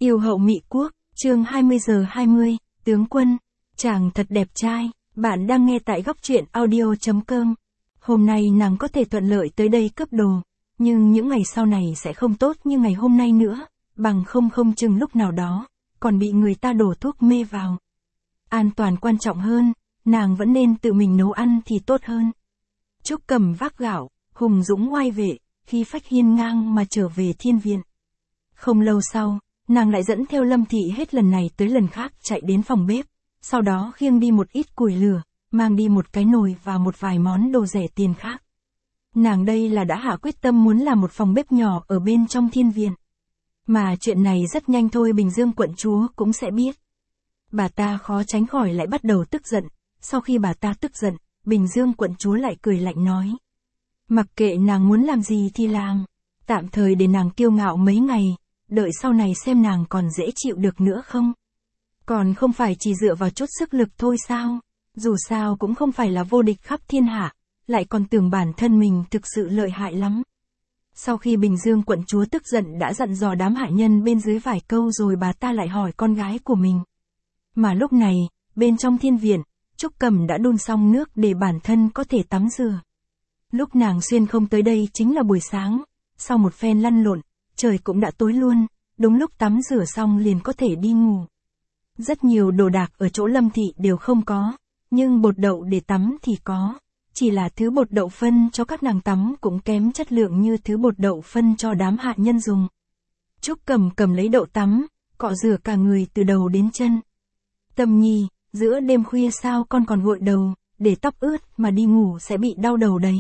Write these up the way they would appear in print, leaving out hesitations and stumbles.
Yêu hậu Mị Quốc, chương 20:20, tướng quân, chàng thật đẹp trai, bạn đang nghe tại góc truyện audio.com. Hôm nay nàng có thể thuận lợi tới đây cấp đồ, nhưng những ngày sau này sẽ không tốt như ngày hôm nay nữa, bằng không chừng lúc nào đó, còn bị người ta đổ thuốc mê vào. An toàn quan trọng hơn, nàng vẫn nên tự mình nấu ăn thì tốt hơn. Trúc Cầm vác gạo, hùng dũng oai vệ, khí phách hiên ngang mà trở về thiên viện. Không lâu sau, nàng lại dẫn theo Lâm Thị hết lần này tới lần khác chạy đến phòng bếp, sau đó khiêng đi một ít củi lửa, mang đi một cái nồi và một vài món đồ rẻ tiền khác. Nàng đây là đã hạ quyết tâm muốn làm một phòng bếp nhỏ ở bên trong thiên viện. Mà chuyện này rất nhanh thôi Bình Dương quận chúa cũng sẽ biết. Bà ta khó tránh khỏi lại bắt đầu tức giận, sau khi bà ta tức giận, Bình Dương quận chúa lại cười lạnh nói. Mặc kệ nàng muốn làm gì thì làm, tạm thời để nàng kiêu ngạo mấy ngày, đợi sau này xem nàng còn dễ chịu được nữa không. Còn không phải chỉ dựa vào chút sức lực thôi sao, dù sao cũng không phải là vô địch khắp thiên hạ, lại còn tưởng bản thân mình thực sự lợi hại lắm. Sau khi Bình Dương quận chúa tức giận đã dặn dò đám hạ nhân bên dưới vài câu rồi bà ta lại hỏi con gái của mình. Mà lúc này, bên trong thiên viện, Trúc Cầm đã đun xong nước để bản thân có thể tắm rửa. Lúc nàng xuyên không tới đây chính là buổi sáng, sau một phen lăn lộn, trời cũng đã tối luôn, đúng lúc tắm rửa xong liền có thể đi ngủ. Rất nhiều đồ đạc ở chỗ Lâm Thị đều không có, nhưng bột đậu để tắm thì có, chỉ là thứ bột đậu phân cho các nàng tắm cũng kém chất lượng như thứ bột đậu phân cho đám hạ nhân dùng. Trúc Cầm cầm lấy đậu tắm, cọ rửa cả người từ đầu đến chân. Tâm Nhi, giữa đêm khuya sao con còn gội đầu, để tóc ướt mà đi ngủ sẽ bị đau đầu đấy.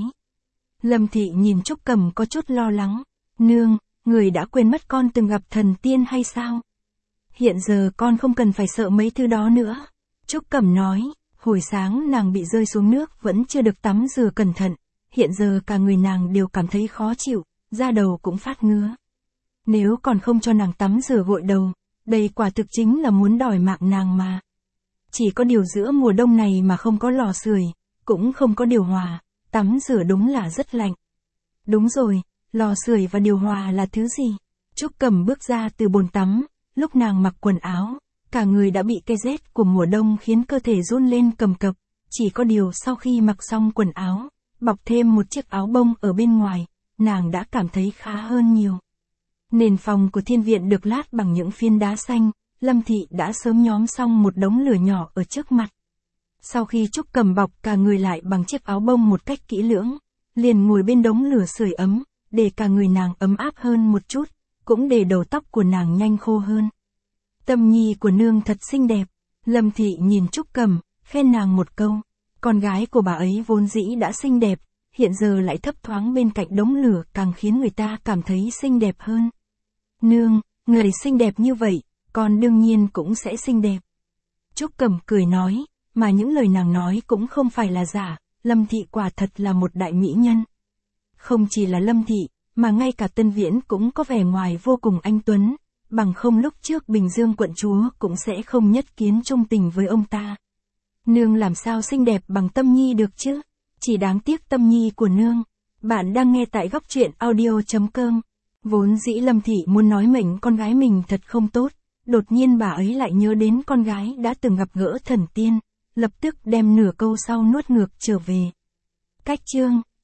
Lâm Thị nhìn Trúc Cầm có chút lo lắng. Nương, người đã quên mất con từng gặp thần tiên hay sao? Hiện giờ con không cần phải sợ mấy thứ đó nữa. Trúc Cầm nói, hồi sáng nàng bị rơi xuống nước vẫn chưa được tắm rửa cẩn thận, hiện giờ cả người nàng đều cảm thấy khó chịu, da đầu cũng phát ngứa. Nếu còn không cho nàng tắm rửa gội đầu, đây quả thực chính là muốn đòi mạng nàng mà. Chỉ có điều giữa mùa đông này mà không có lò sưởi, cũng không có điều hòa, tắm rửa đúng là rất lạnh. Đúng rồi, lò sưởi và điều hòa là thứ gì? Trúc Cầm bước ra từ bồn tắm, lúc nàng mặc quần áo, cả người đã bị cái rét của mùa đông khiến cơ thể run lên cầm cập, chỉ có điều sau khi mặc xong quần áo, bọc thêm một chiếc áo bông ở bên ngoài, nàng đã cảm thấy khá hơn nhiều. Nền phòng của thiên viện được lát bằng những phiến đá xanh, Lâm Thị đã sớm nhóm xong một đống lửa nhỏ ở trước mặt. Sau khi Trúc Cầm bọc cả người lại bằng chiếc áo bông một cách kỹ lưỡng, liền ngồi bên đống lửa sưởi ấm, để cả người nàng ấm áp hơn một chút, cũng để đầu tóc của nàng nhanh khô hơn. Tâm Nhi của nương thật xinh đẹp. Lâm Thị nhìn Trúc Cầm, khen nàng một câu. Con gái của bà ấy vốn dĩ đã xinh đẹp, hiện giờ lại thấp thoáng bên cạnh đống lửa càng khiến người ta cảm thấy xinh đẹp hơn. Nương, người xinh đẹp như vậy, con đương nhiên cũng sẽ xinh đẹp. Trúc Cầm cười nói, mà những lời nàng nói cũng không phải là giả, Lâm Thị quả thật là một đại mỹ nhân. Không chỉ là Lâm Thị, mà ngay cả Tân Viễn cũng có vẻ ngoài vô cùng anh tuấn, bằng không lúc trước Bình Dương quận chúa cũng sẽ không nhất kiến trung tình với ông ta. Nương làm sao xinh đẹp bằng Tâm Nhi được chứ? Chỉ đáng tiếc Tâm Nhi của nương. Bạn đang nghe tại góc truyện audio.com. Vốn dĩ Lâm Thị muốn nói mệnh con gái mình thật không tốt, đột nhiên bà ấy lại nhớ đến con gái đã từng gặp gỡ thần tiên, lập tức đem nửa câu sau nuốt ngược trở về. Cách chương